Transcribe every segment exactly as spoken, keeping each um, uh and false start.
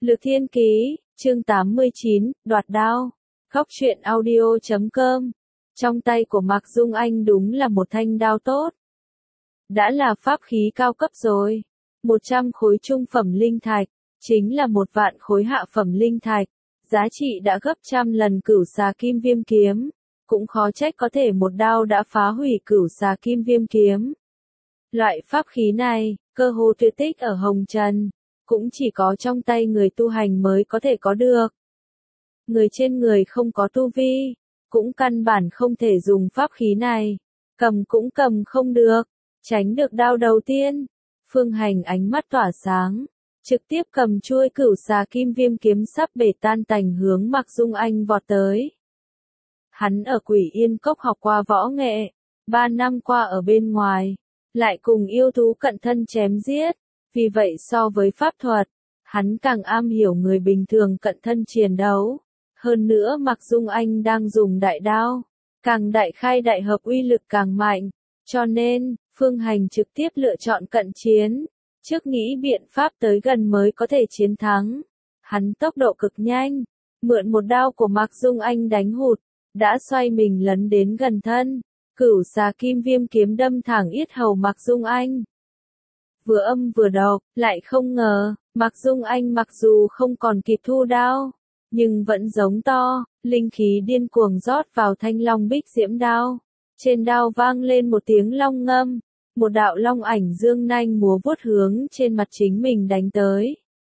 Lược Thiên Ký, chương tám mươi chín, đoạt đao. Góc truyện audio chấm com. Trong tay của Mạc Dung Anh đúng là một thanh đao tốt. Đã là pháp khí cao cấp rồi. một trăm khối trung phẩm linh thạch, chính là một vạn khối hạ phẩm linh thạch. Giá trị đã gấp trăm lần cửu xà kim viêm kiếm. Cũng khó trách có thể một đao đã phá hủy cửu xà kim viêm kiếm. Loại pháp khí này, cơ hồ tuyệt tích ở Hồng Trần. Cũng chỉ có trong tay người tu hành mới có thể có được. Người trên người không có tu vi, cũng căn bản không thể dùng pháp khí này. Cầm cũng cầm không được, tránh được đao đầu tiên. Phương Hành ánh mắt tỏa sáng, trực tiếp cầm chuôi cửu xà kim viêm kiếm sắp bể tan tành hướng Mạc Dung Anh vọt tới. Hắn ở Quỷ Yên Cốc học qua võ nghệ, ba năm qua ở bên ngoài, lại cùng yêu thú cận thân chém giết. Vì vậy so với pháp thuật, hắn càng am hiểu người bình thường cận thân chiến đấu. Hơn nữa Mạc Dung Anh đang dùng đại đao, càng đại khai đại hợp uy lực càng mạnh. Cho nên, Phương Hành trực tiếp lựa chọn cận chiến, trước nghĩ biện pháp tới gần mới có thể chiến thắng. Hắn tốc độ cực nhanh, mượn một đao của Mạc Dung Anh đánh hụt, đã xoay mình lấn đến gần thân. Cửu xà kim viêm kiếm đâm thẳng yết hầu Mạc Dung Anh. Vừa âm vừa độc, lại không ngờ, Mạc Dung Anh mặc dù không còn kịp thu đao, nhưng vẫn giống to, linh khí điên cuồng rót vào thanh long bích diễm đao. Trên đao vang lên một tiếng long ngâm, một đạo long ảnh dương nanh múa vuốt hướng trên mặt chính mình đánh tới.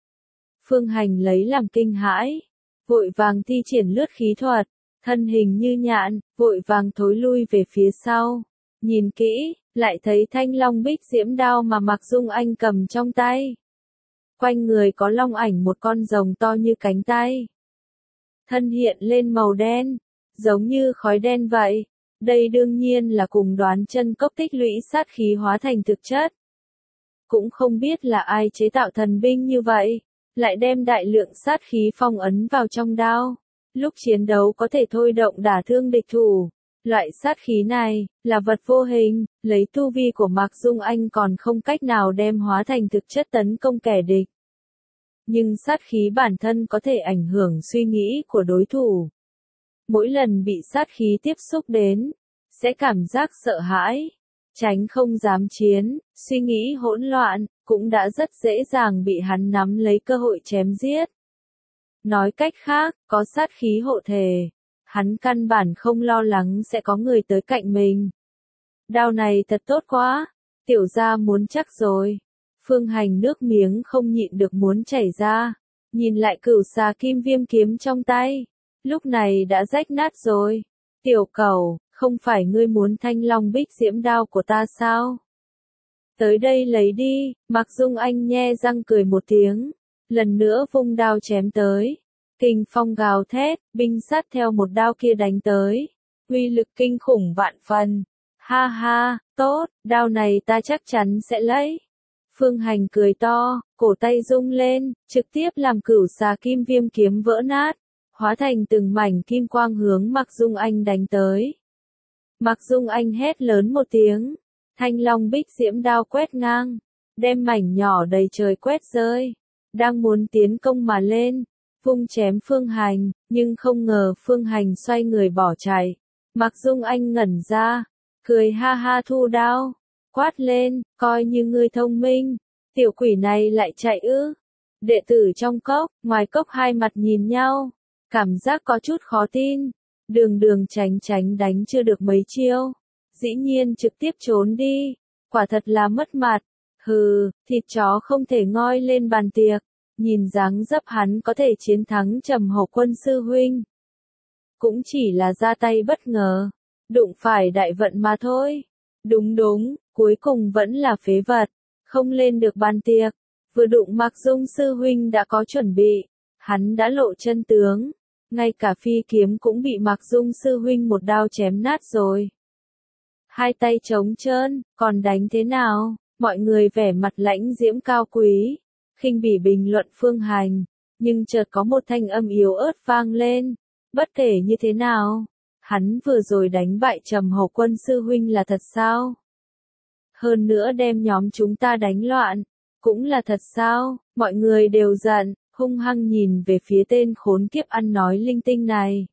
Phương Hành lấy làm kinh hãi, vội vàng thi triển lướt khí thuật, thân hình như nhạn, vội vàng thối lui về phía sau. Nhìn kỹ, lại thấy thanh long bích diễm đao mà Mạc Dung Anh cầm trong tay. Quanh người có long ảnh một con rồng to như cánh tay. Thân hiện lên màu đen, giống như khói đen vậy. Đây đương nhiên là cùng đoán chân cốc tích lũy sát khí hóa thành thực chất. Cũng không biết là ai chế tạo thần binh như vậy, lại đem đại lượng sát khí phong ấn vào trong đao. Lúc chiến đấu có thể thôi động đả thương địch thủ. Loại sát khí này, là vật vô hình, lấy tu vi của Mạc Dung Anh còn không cách nào đem hóa thành thực chất tấn công kẻ địch. Nhưng sát khí bản thân có thể ảnh hưởng suy nghĩ của đối thủ. Mỗi lần bị sát khí tiếp xúc đến, sẽ cảm giác sợ hãi, tránh không dám chiến, suy nghĩ hỗn loạn, cũng đã rất dễ dàng bị hắn nắm lấy cơ hội chém giết. Nói cách khác, có sát khí hộ thể. Hắn căn bản không lo lắng sẽ có người tới cạnh mình. Đao này thật tốt quá, tiểu gia muốn chắc rồi. Phương Hành nước miếng không nhịn được muốn chảy ra, nhìn lại cửu xà kim viêm kiếm trong tay, lúc này đã rách nát rồi. Tiểu cẩu, không phải ngươi muốn thanh long bích diễm đao của ta sao? Tới đây lấy đi. Mạc Dung Anh nhe răng cười một tiếng, lần nữa vung đao chém tới. Kình phong gào thét, binh sát theo một đao kia đánh tới. Uy lực kinh khủng vạn phần. Ha ha, tốt, đao này ta chắc chắn sẽ lấy. Phương Hành cười to, cổ tay rung lên, trực tiếp làm cửu xà kim viêm kiếm vỡ nát, hóa thành từng mảnh kim quang hướng Mạc Dung Anh đánh tới. Mạc Dung Anh hét lớn một tiếng, thanh long bích diễm đao quét ngang, đem mảnh nhỏ đầy trời quét rơi. Đang muốn tiến công mà lên, vung chém Phương Hành, nhưng không ngờ Phương Hành xoay người bỏ chạy. Mạc Dung Anh ngẩn ra, cười ha ha thu đao, quát lên, coi như ngươi thông minh, tiểu quỷ này lại chạy ư. Đệ tử trong cốc, ngoài cốc hai mặt nhìn nhau, cảm giác có chút khó tin, đường đường tránh tránh đánh chưa được mấy chiêu, dĩ nhiên trực tiếp trốn đi, quả thật là mất mặt. Hừ, thịt chó không thể ngoi lên bàn tiệc. Nhìn dáng dấp hắn có thể chiến thắng Trầm Hổ Quân sư huynh, cũng chỉ là ra tay bất ngờ, đụng phải đại vận mà thôi. Đúng đúng, cuối cùng vẫn là phế vật, không lên được bàn tiệc. Vừa đụng Mạc Dung sư huynh đã có chuẩn bị, hắn đã lộ chân tướng, ngay cả phi kiếm cũng bị Mạc Dung sư huynh một đao chém nát rồi. Hai tay trống trơn, còn đánh thế nào? Mọi người vẻ mặt lãnh diễm cao quý, khinh bỉ bình luận Phương Hành, nhưng chợt có một thanh âm yếu ớt vang lên. Bất kể như thế nào, hắn vừa rồi đánh bại Trầm Hổ Quân sư huynh là thật sao? Hơn nữa đem nhóm chúng ta đánh loạn, cũng là thật sao? Mọi người đều giận, hung hăng nhìn về phía tên khốn kiếp ăn nói linh tinh này.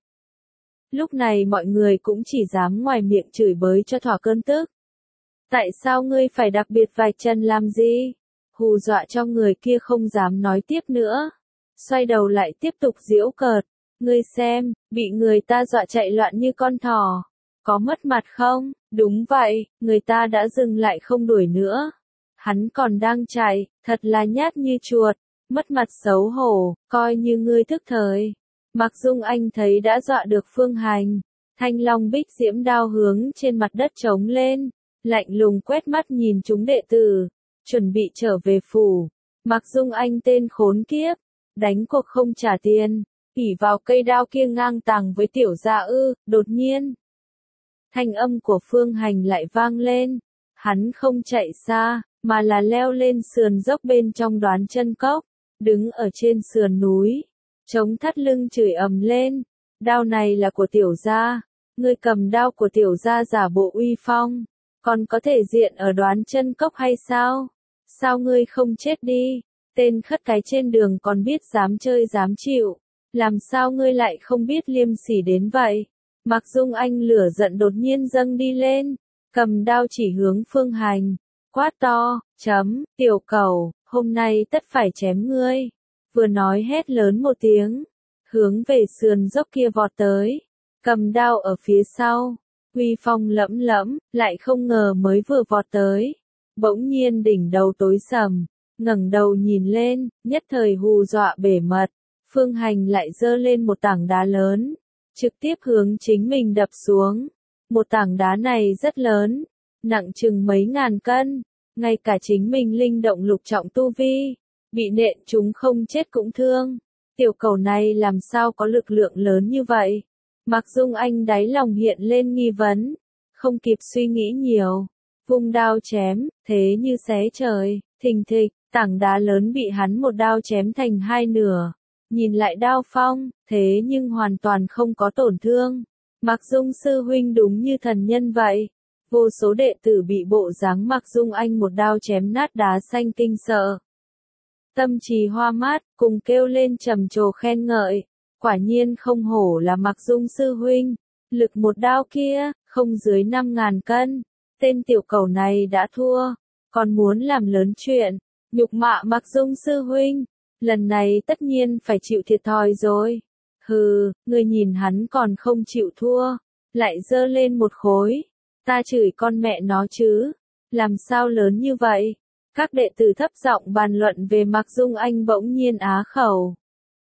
Lúc này mọi người cũng chỉ dám ngoài miệng chửi bới cho thỏa cơn tức. Tại sao ngươi phải đặc biệt vạch trần làm gì? Hù dọa cho người kia không dám nói tiếp nữa. Xoay đầu lại tiếp tục giễu cợt. Ngươi xem, bị người ta dọa chạy loạn như con thỏ. Có mất mặt không? Đúng vậy, người ta đã dừng lại không đuổi nữa. Hắn còn đang chạy, thật là nhát như chuột. Mất mặt xấu hổ, coi như ngươi thức thời. Mạc Dung Anh thấy đã dọa được Phương Hành. Thanh long bích diễm đao hướng trên mặt đất trống lên. Lạnh lùng quét mắt nhìn chúng đệ tử. Chuẩn bị trở về phủ. Mạc Dung Anh tên khốn kiếp. Đánh cuộc không trả tiền. ỷ vào cây đao kia ngang tàng với tiểu gia ư, đột nhiên. Thanh âm của Phương Hành lại vang lên. Hắn không chạy xa, mà là leo lên sườn dốc bên trong Đoán Chân Cốc. Đứng ở trên sườn núi. Chống thắt lưng chửi ầm lên. Đao này là của tiểu gia. Ngươi cầm đao của tiểu gia giả bộ uy phong. Còn có thể diện ở Đoán Chân Cốc hay sao? Sao ngươi không chết đi? Tên khất cái trên đường còn biết dám chơi dám chịu. Làm sao ngươi lại không biết liêm sỉ đến vậy? Mạc Dung Anh lửa giận đột nhiên dâng đi lên. Cầm đao chỉ hướng Phương Hành. Quát to, chấm, tiểu cẩu, hôm nay tất phải chém ngươi. Vừa nói hét lớn một tiếng. Hướng về sườn dốc kia vọt tới. Cầm đao ở phía sau. Uy phong lẫm lẫm, lại không ngờ mới vừa vọt tới. Bỗng nhiên đỉnh đầu tối sầm. Ngẩng đầu nhìn lên, nhất thời hù dọa bể mật. Phương Hành lại giơ lên một tảng đá lớn. Trực tiếp hướng chính mình đập xuống. Một tảng đá này rất lớn. Nặng chừng mấy ngàn cân. Ngay cả chính mình linh động lục trọng tu vi. Bị nện chúng không chết cũng thương. Tiểu cẩu này làm sao có lực lượng lớn như vậy? Mạc Dung Anh đáy lòng hiện lên nghi vấn. Không kịp suy nghĩ nhiều. Vung đao chém, thế như xé trời, thình thịch, tảng đá lớn bị hắn một đao chém thành hai nửa. Nhìn lại đao phong, thế nhưng hoàn toàn không có tổn thương. Mạc Dung sư huynh đúng như thần nhân vậy. Vô số đệ tử bị bộ dáng Mạc Dung Anh một đao chém nát đá xanh kinh sợ. Tâm trí hoa mát, cùng kêu lên trầm trồ khen ngợi. Quả nhiên không hổ là Mạc Dung sư huynh. Lực một đao kia, không dưới năm ngàn cân. Tên tiểu cẩu này đã thua. Còn muốn làm lớn chuyện. Nhục mạ Mạc Dung sư huynh. Lần này tất nhiên phải chịu thiệt thòi rồi. Hừ, người nhìn hắn còn không chịu thua. Lại giơ lên một khối. Ta chửi con mẹ nó chứ. Làm sao lớn như vậy? Các đệ tử thấp giọng bàn luận về Mạc Dung Anh bỗng nhiên á khẩu.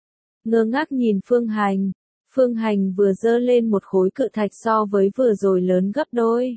Ngơ ngác nhìn Phương Hành. Phương Hành vừa giơ lên một khối cự thạch so với vừa rồi lớn gấp đôi.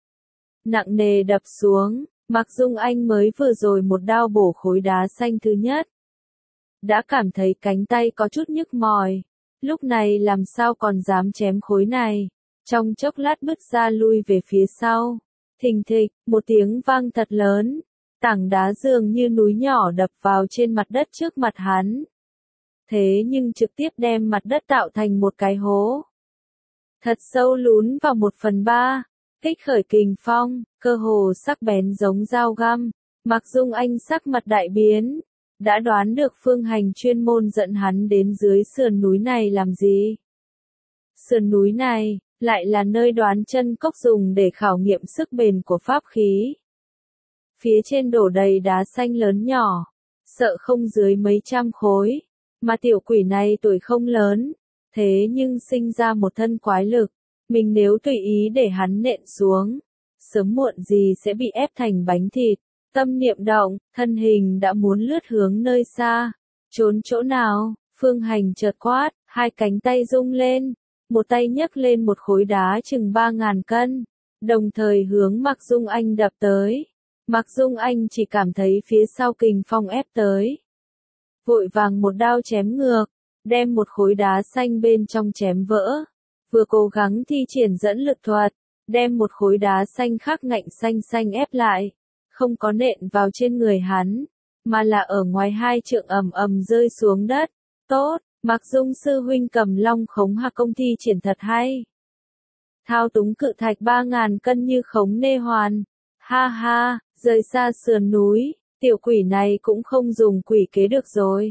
Nặng nề đập xuống, Mạc Dung Anh mới vừa rồi một đao bổ khối đá xanh thứ nhất. Đã cảm thấy cánh tay có chút nhức mỏi. Lúc này làm sao còn dám chém khối này. Trong chốc lát bước ra lui về phía sau. Thình thịch, một tiếng vang thật lớn. Tảng đá dường như núi nhỏ đập vào trên mặt đất trước mặt hắn. Thế nhưng trực tiếp đem mặt đất tạo thành một cái hố. Thật sâu lún vào một phần ba. Kích khởi kình phong, cơ hồ sắc bén giống dao găm. Mạc Dung Anh sắc mặt đại biến. Đã đoán được Phương Hành chuyên môn dẫn hắn đến dưới sườn núi này làm gì. Sườn núi này, lại là nơi Đoán Chân Cốc dùng để khảo nghiệm sức bền của pháp khí. Phía trên đổ đầy đá xanh lớn nhỏ, sợ không dưới mấy trăm khối. Mà tiểu quỷ này tuổi không lớn, thế nhưng sinh ra một thân quái lực. Mình nếu tùy ý để hắn nện xuống, sớm muộn gì sẽ bị ép thành bánh thịt. Tâm niệm động, thân hình đã muốn lướt hướng nơi xa. Trốn chỗ nào? Phương Hành chợt quát, hai cánh tay rung lên. Một tay nhấc lên một khối đá chừng ba ngàn cân. Đồng thời hướng Mạc Dung Anh đập tới. Mạc Dung Anh chỉ cảm thấy phía sau kình phong ép tới. Vội vàng một đao chém ngược, đem một khối đá xanh bên trong chém vỡ. Vừa cố gắng thi triển dẫn lực thuật, đem một khối đá xanh khác ngạnh xanh xanh ép lại. Không có nện vào trên người hắn, mà là ở ngoài hai trượng ầm ầm rơi xuống đất. Tốt, Mạc Dung sư huynh cầm long khống hạ công thi triển thật hay. Thao túng cự thạch ba ngàn cân như khống nê hoàn. Ha ha, rời xa sườn núi, tiểu quỷ này cũng không dùng quỷ kế được rồi.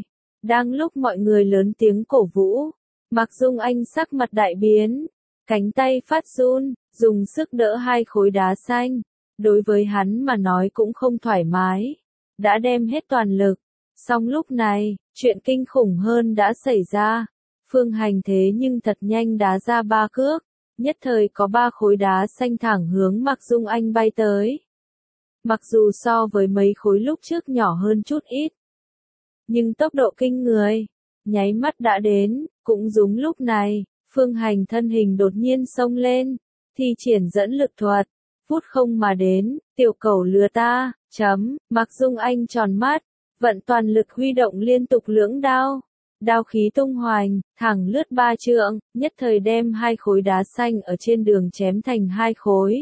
Đang lúc mọi người lớn tiếng cổ vũ, Mạc Dung Anh sắc mặt đại biến, cánh tay phát run, dùng sức đỡ hai khối đá xanh. Đối với hắn mà nói cũng không thoải mái, đã đem hết toàn lực. Song lúc này, chuyện kinh khủng hơn đã xảy ra. Phương Hành thế nhưng thật nhanh đá ra ba cước, nhất thời có ba khối đá xanh thẳng hướng Mạc Dung Anh bay tới. Mặc dù so với mấy khối lúc trước nhỏ hơn chút ít, nhưng tốc độ kinh người, nháy mắt đã đến. Cũng đúng lúc này, Phương Hành thân hình đột nhiên xông lên, thi triển dẫn lực thuật, vút không mà đến. Tiểu cẩu lừa ta, chấm. Mạc Dung Anh tròn mắt, vận toàn lực huy động liên tục lưỡng đao. Đao khí tung hoành, thẳng lướt ba trượng, nhất thời đem hai khối đá xanh ở trên đường chém thành hai khối.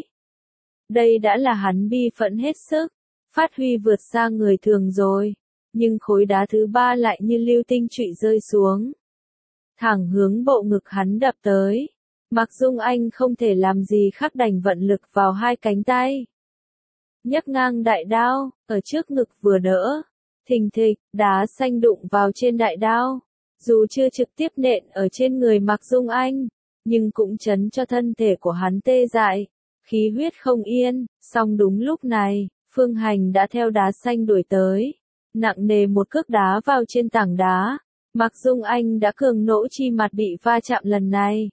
Đây đã là hắn bi phẫn hết sức, phát huy vượt xa người thường rồi. Nhưng khối đá thứ ba lại như lưu tinh trụy rơi xuống, thẳng hướng bộ ngực hắn đập tới. Mạc Dung Anh không thể làm gì khác đành vận lực vào hai cánh tay, nhấc ngang đại đao, ở trước ngực vừa đỡ. Thình thịch, đá xanh đụng vào trên đại đao, dù chưa trực tiếp nện ở trên người Mạc Dung Anh, nhưng cũng chấn cho thân thể của hắn tê dại, khí huyết không yên. Song đúng lúc này, Phương Hành đã theo đá xanh đuổi tới, nặng nề một cước đá vào trên tảng đá. Mạc Dung Anh đã cường nỗ chi mặt bị va chạm lần này,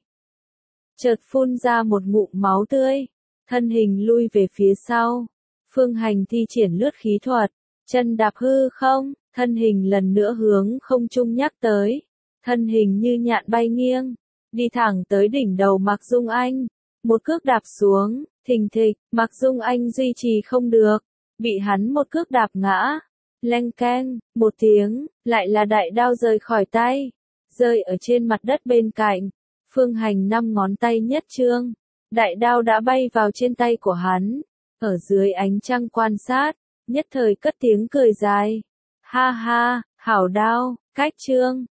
chợt phun ra một ngụm máu tươi, thân hình lui về phía sau. Phương Hành thi triển lướt khí thuật, chân đạp hư không, thân hình lần nữa hướng không trung nhắc tới, thân hình như nhạn bay nghiêng, đi thẳng tới đỉnh đầu Mạc Dung Anh, một cước đạp xuống. Thình thịch, Mạc Dung Anh duy trì không được, bị hắn một cước đạp ngã. Leng keng, một tiếng, lại là đại đao rời khỏi tay, rơi ở trên mặt đất bên cạnh. Phương Hành năm ngón tay nhất trương, đại đao đã bay vào trên tay của hắn, ở dưới ánh trăng quan sát, nhất thời cất tiếng cười dài. Ha ha, hảo đao, cách trương,